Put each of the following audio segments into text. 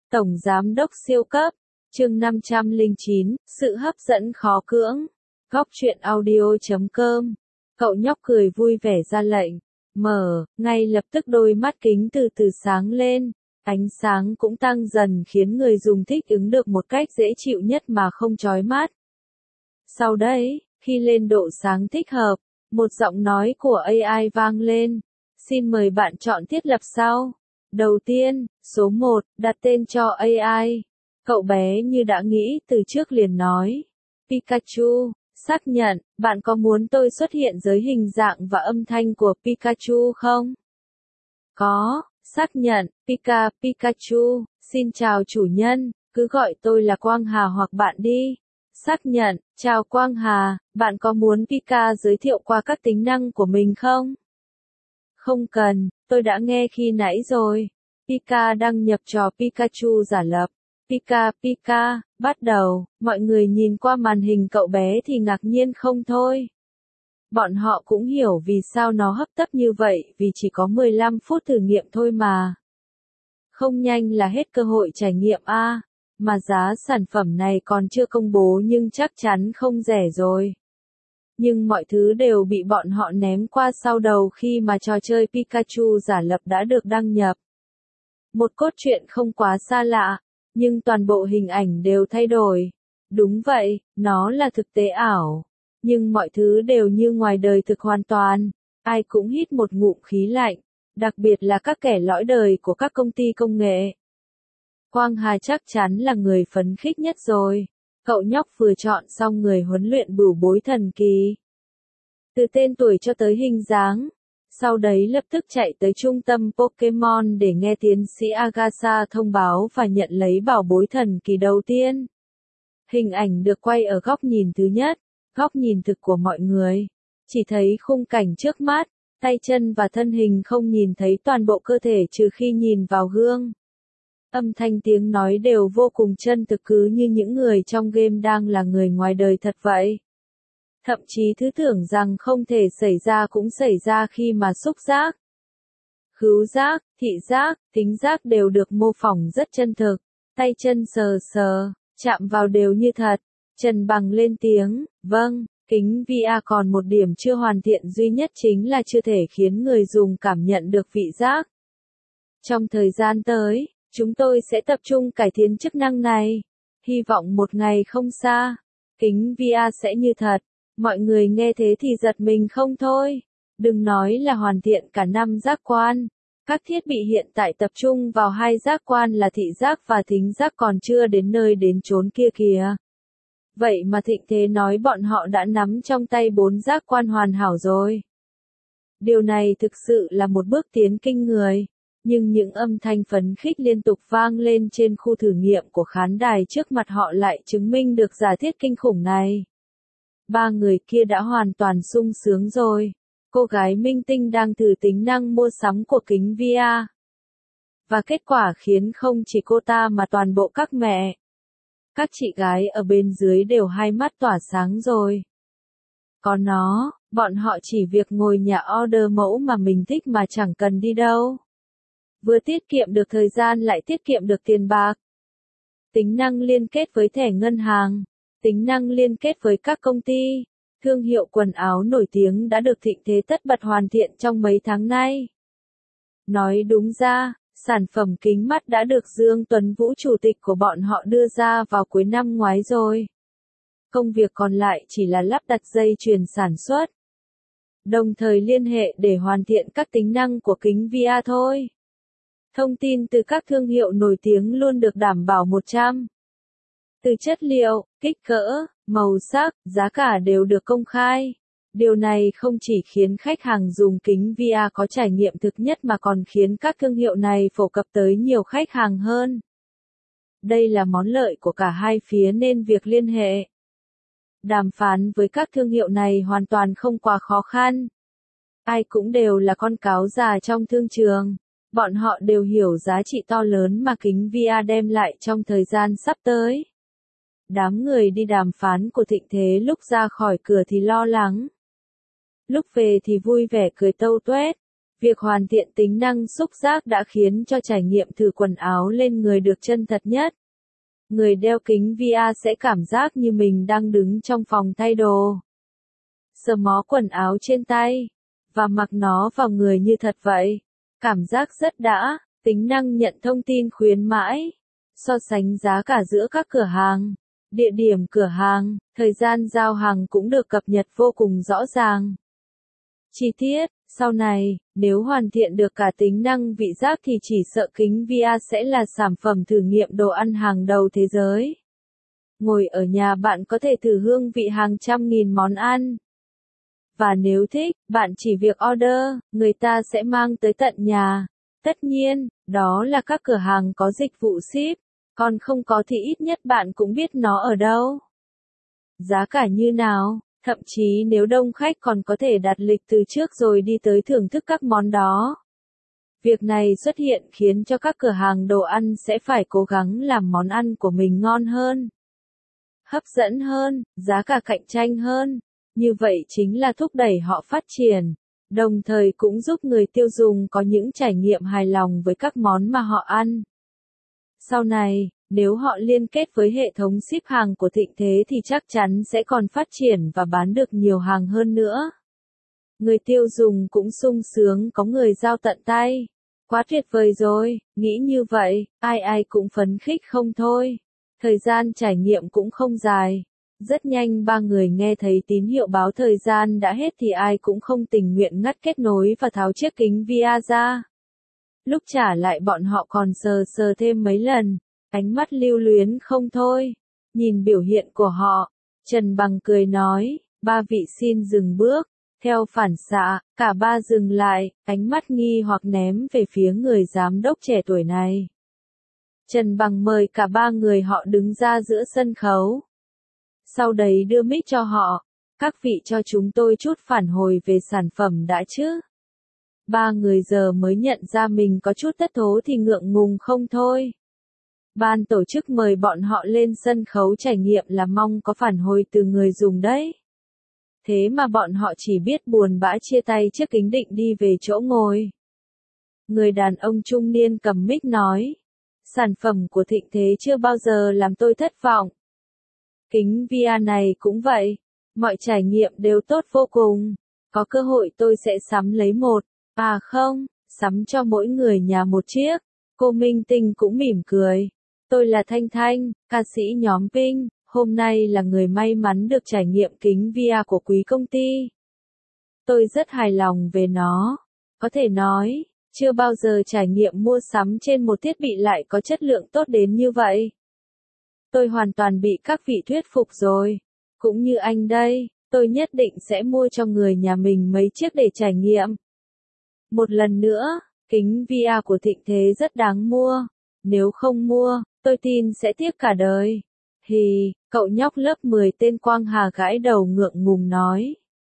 Tổng Giám đốc siêu cấp, chương 509, sự hấp dẫn khó cưỡng. Góc truyện audio.com. Cậu nhóc cười vui vẻ ra lệnh. Mở, ngay lập tức đôi mắt kính từ từ sáng lên. Ánh sáng cũng tăng dần khiến người dùng thích ứng được một cách dễ chịu nhất mà không chói mắt. Sau đấy, khi lên độ sáng thích hợp, một giọng nói của AI vang lên. Xin mời bạn chọn thiết lập sau. Đầu tiên, số 1, đặt tên cho AI. Cậu bé như đã nghĩ từ trước liền nói. Pikachu, xác nhận, bạn có muốn tôi xuất hiện dưới hình dạng và âm thanh của Pikachu không? Có, xác nhận, Pikachu, xin chào chủ nhân, cứ gọi tôi là Quang Hà hoặc bạn đi. Xác nhận, chào Quang Hà, bạn có muốn Pika giới thiệu qua các tính năng của mình không? Không cần, tôi đã nghe khi nãy rồi. Pika đăng nhập trò Pikachu giả lập. Pika, bắt đầu, mọi người nhìn qua màn hình cậu bé thì ngạc nhiên không thôi. Bọn họ cũng hiểu vì sao nó hấp tấp như vậy, vì chỉ có 15 phút thử nghiệm thôi mà. Không nhanh là hết cơ hội trải nghiệm a, mà giá sản phẩm này còn chưa công bố nhưng chắc chắn không rẻ rồi. Nhưng mọi thứ đều bị bọn họ ném qua sau đầu khi mà trò chơi Pikachu giả lập đã được đăng nhập. Một cốt truyện không quá xa lạ, nhưng toàn bộ hình ảnh đều thay đổi. Đúng vậy, nó là thực tế ảo. Nhưng mọi thứ đều như ngoài đời thực hoàn toàn. Ai cũng hít một ngụm khí lạnh, đặc biệt là các kẻ lõi đời của các công ty công nghệ. Quang Hà chắc chắn là người phấn khích nhất rồi. Cậu nhóc vừa chọn xong người huấn luyện bửu bối thần kỳ. Từ tên tuổi cho tới hình dáng. Sau đấy lập tức chạy tới trung tâm Pokemon để nghe tiến sĩ Agatha thông báo và nhận lấy bảo bối thần kỳ đầu tiên. Hình ảnh được quay ở góc nhìn thứ nhất, góc nhìn thực của mọi người. Chỉ thấy khung cảnh trước mắt, tay chân và thân hình không nhìn thấy toàn bộ cơ thể trừ khi nhìn vào gương. Âm thanh tiếng nói đều vô cùng chân thực cứ như những người trong game đang là người ngoài đời thật vậy. Thậm chí thứ tưởng rằng không thể xảy ra cũng xảy ra khi mà xúc giác, khứu giác, thị giác, thính giác đều được mô phỏng rất chân thực. Tay chân sờ, chạm vào đều như thật. Trần Bằng lên tiếng, vâng, kính VR còn một điểm chưa hoàn thiện duy nhất chính là chưa thể khiến người dùng cảm nhận được vị giác. Trong thời gian tới, chúng tôi sẽ tập trung cải thiện chức năng này. Hy vọng một ngày không xa, kính VR sẽ như thật. Mọi người nghe thế thì giật mình không thôi. Đừng nói là hoàn thiện cả 5 giác quan. Các thiết bị hiện tại tập trung vào 2 giác quan là thị giác và thính giác còn chưa đến nơi đến chốn kia kìa. Vậy mà Thịnh Thế nói bọn họ đã nắm trong tay 4 giác quan hoàn hảo rồi. Điều này thực sự là một bước tiến kinh người. Nhưng những âm thanh phấn khích liên tục vang lên trên khu thử nghiệm của khán đài trước mặt họ lại chứng minh được giả thiết kinh khủng này. 3 người kia đã hoàn toàn sung sướng rồi. Cô gái minh tinh đang thử tính năng mua sắm của kính VR. Và kết quả khiến không chỉ cô ta mà toàn bộ các mẹ, các chị gái ở bên dưới đều hai mắt tỏa sáng rồi. Còn nó, bọn họ chỉ việc ngồi nhà order mẫu mà mình thích mà chẳng cần đi đâu. Vừa tiết kiệm được thời gian lại tiết kiệm được tiền bạc. Tính năng liên kết với thẻ ngân hàng. Tính năng liên kết với các công ty, thương hiệu quần áo nổi tiếng đã được Thịnh Thế tất bật hoàn thiện trong mấy tháng nay. Nói đúng ra, sản phẩm kính mắt đã được Dương Tuấn Vũ chủ tịch của bọn họ đưa ra vào cuối năm ngoái rồi. Công việc còn lại chỉ là lắp đặt dây chuyền sản xuất, đồng thời liên hệ để hoàn thiện các tính năng của kính VR thôi. Thông tin từ các thương hiệu nổi tiếng luôn được đảm bảo 100%. Từ chất liệu, kích cỡ, màu sắc, giá cả đều được công khai. Điều này không chỉ khiến khách hàng dùng kính VR có trải nghiệm thực nhất mà còn khiến các thương hiệu này phổ cập tới nhiều khách hàng hơn. Đây là món lợi của cả hai phía nên việc liên hệ, đàm phán với các thương hiệu này hoàn toàn không quá khó khăn. Ai cũng đều là con cáo già trong thương trường. Bọn họ đều hiểu giá trị to lớn mà kính VR đem lại trong thời gian sắp tới. Đám người đi đàm phán của Thịnh Thế lúc ra khỏi cửa thì lo lắng. Lúc về thì vui vẻ cười tâu tuét. Việc hoàn thiện tính năng xúc giác đã khiến cho trải nghiệm thử quần áo lên người được chân thật nhất. Người đeo kính VR sẽ cảm giác như mình đang đứng trong phòng thay đồ. Sờ mó quần áo trên tay, và mặc nó vào người như thật vậy. Cảm giác rất đã, tính năng nhận thông tin khuyến mãi. So sánh giá cả giữa các cửa hàng, địa điểm cửa hàng, thời gian giao hàng cũng được cập nhật vô cùng rõ ràng. Chi tiết, sau này, nếu hoàn thiện được cả tính năng vị giác thì chỉ sợ kính VR sẽ là sản phẩm thử nghiệm đồ ăn hàng đầu thế giới. Ngồi ở nhà bạn có thể thử hương vị hàng trăm nghìn món ăn. Và nếu thích, bạn chỉ việc order, người ta sẽ mang tới tận nhà. Tất nhiên, đó là các cửa hàng có dịch vụ ship, còn không có thì ít nhất bạn cũng biết nó ở đâu. Giá cả như nào, thậm chí nếu đông khách còn có thể đặt lịch từ trước rồi đi tới thưởng thức các món đó. Việc này xuất hiện khiến cho các cửa hàng đồ ăn sẽ phải cố gắng làm món ăn của mình ngon hơn, hấp dẫn hơn, giá cả cạnh tranh hơn. Như vậy chính là thúc đẩy họ phát triển, đồng thời cũng giúp người tiêu dùng có những trải nghiệm hài lòng với các món mà họ ăn. Sau này, nếu họ liên kết với hệ thống ship hàng của Thịnh Thế thì chắc chắn sẽ còn phát triển và bán được nhiều hàng hơn nữa. Người tiêu dùng cũng sung sướng có người giao tận tay. Quá tuyệt vời rồi, nghĩ như vậy, ai ai cũng phấn khích không thôi. Thời gian trải nghiệm cũng không dài. Rất nhanh ba người nghe thấy tín hiệu báo thời gian đã hết thì ai cũng không tình nguyện ngắt kết nối và tháo chiếc kính VR ra. Lúc trả lại bọn họ còn sờ sờ thêm mấy lần, ánh mắt lưu luyến không thôi. Nhìn biểu hiện của họ, Trần Bằng cười nói, ba vị xin dừng bước. Theo phản xạ, cả ba dừng lại, ánh mắt nghi hoặc ném về phía người giám đốc trẻ tuổi này. Trần Bằng mời cả ba người họ đứng ra giữa sân khấu. Sau đấy đưa mic cho họ, các vị cho chúng tôi chút phản hồi về sản phẩm đã chứ. Ba người giờ mới nhận ra mình có chút thất thố thì ngượng ngùng không thôi. Ban tổ chức mời bọn họ lên sân khấu trải nghiệm là mong có phản hồi từ người dùng đấy. Thế mà bọn họ chỉ biết buồn bã chia tay chiếc kính định đi về chỗ ngồi. Người đàn ông trung niên cầm mic nói, sản phẩm của Thịnh Thế chưa bao giờ làm tôi thất vọng. Kính VR này cũng vậy, mọi trải nghiệm đều tốt vô cùng. Có cơ hội tôi sẽ sắm lấy một, không, sắm cho mỗi người nhà một chiếc. Cô Minh Tinh cũng mỉm cười. Tôi là Thanh Thanh, ca sĩ nhóm Pink, hôm nay là người may mắn được trải nghiệm kính VR của quý công ty. Tôi rất hài lòng về nó. Có thể nói, chưa bao giờ trải nghiệm mua sắm trên một thiết bị lại có chất lượng tốt đến như vậy. Tôi hoàn toàn bị các vị thuyết phục rồi. Cũng như anh đây, tôi nhất định sẽ mua cho người nhà mình mấy chiếc để trải nghiệm. Một lần nữa, kính VR của Thịnh Thế rất đáng mua. Nếu không mua, tôi tin sẽ tiếc cả đời. Cậu nhóc lớp 10 tên Quang Hà gãi đầu ngượng ngùng nói.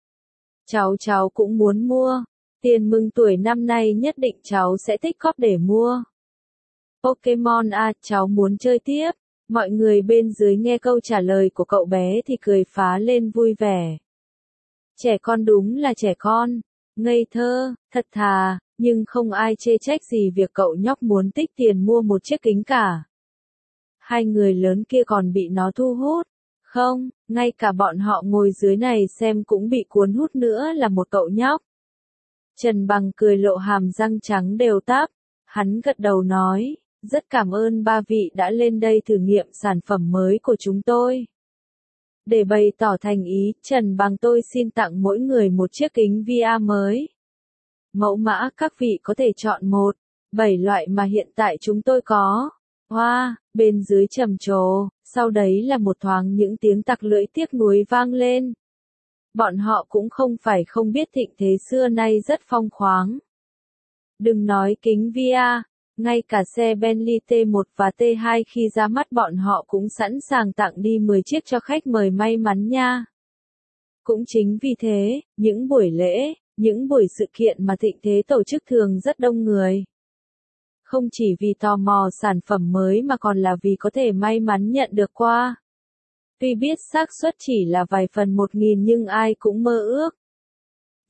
Cháu cũng muốn mua. Tiền mừng tuổi năm nay nhất định cháu sẽ tích góp để mua. Pokemon cháu muốn chơi tiếp. Mọi người bên dưới nghe câu trả lời của cậu bé thì cười phá lên vui vẻ. Trẻ con đúng là trẻ con. Ngây thơ, thật thà, nhưng không ai chê trách gì việc cậu nhóc muốn tích tiền mua một chiếc kính cả. Hai người lớn kia còn bị nó thu hút. Không, ngay cả bọn họ ngồi dưới này xem cũng bị cuốn hút nữa là một cậu nhóc. Trần Bằng cười lộ hàm răng trắng đều táp. Hắn gật đầu nói, rất cảm ơn ba vị đã lên đây thử nghiệm sản phẩm mới của chúng tôi. Để bày tỏ thành ý, Trần Bằng tôi xin tặng mỗi người một chiếc kính VR mới. Mẫu mã các vị có thể chọn 7 loại mà hiện tại chúng tôi có. Bên dưới trầm trồ, sau đấy là một thoáng những tiếng tặc lưỡi tiếc nuối vang lên. Bọn họ cũng không phải không biết Thịnh Thế xưa nay rất phong khoáng. Đừng nói kính VR, ngay cả xe Bentley T1 và T2 khi ra mắt bọn họ cũng sẵn sàng tặng đi 10 chiếc cho khách mời may mắn nha. Cũng chính vì thế, những buổi lễ, những buổi sự kiện mà Thịnh Thế tổ chức thường rất đông người. Không chỉ vì tò mò sản phẩm mới mà còn là vì có thể may mắn nhận được qua. Tuy biết xác suất chỉ là vài phần 1000 nhưng ai cũng mơ ước.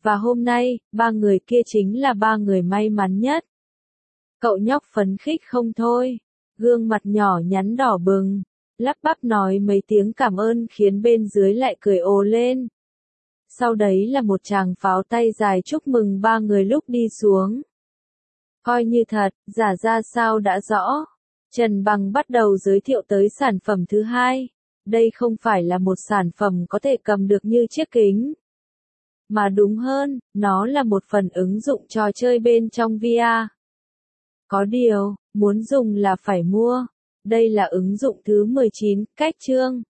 Và hôm nay, ba người kia chính là ba người may mắn nhất. Cậu nhóc phấn khích không thôi, gương mặt nhỏ nhắn đỏ bừng, lắp bắp nói mấy tiếng cảm ơn khiến bên dưới lại cười ồ lên. Sau đấy là một tràng pháo tay dài chúc mừng ba người lúc đi xuống. Coi như thật, giả ra sao đã rõ. Trần Bằng bắt đầu giới thiệu tới sản phẩm thứ hai. Đây không phải là một sản phẩm có thể cầm được như chiếc kính. Mà đúng hơn, nó là một phần ứng dụng trò chơi bên trong VR. Có điều, muốn dùng là phải mua. Đây là ứng dụng thứ 19, cách chương.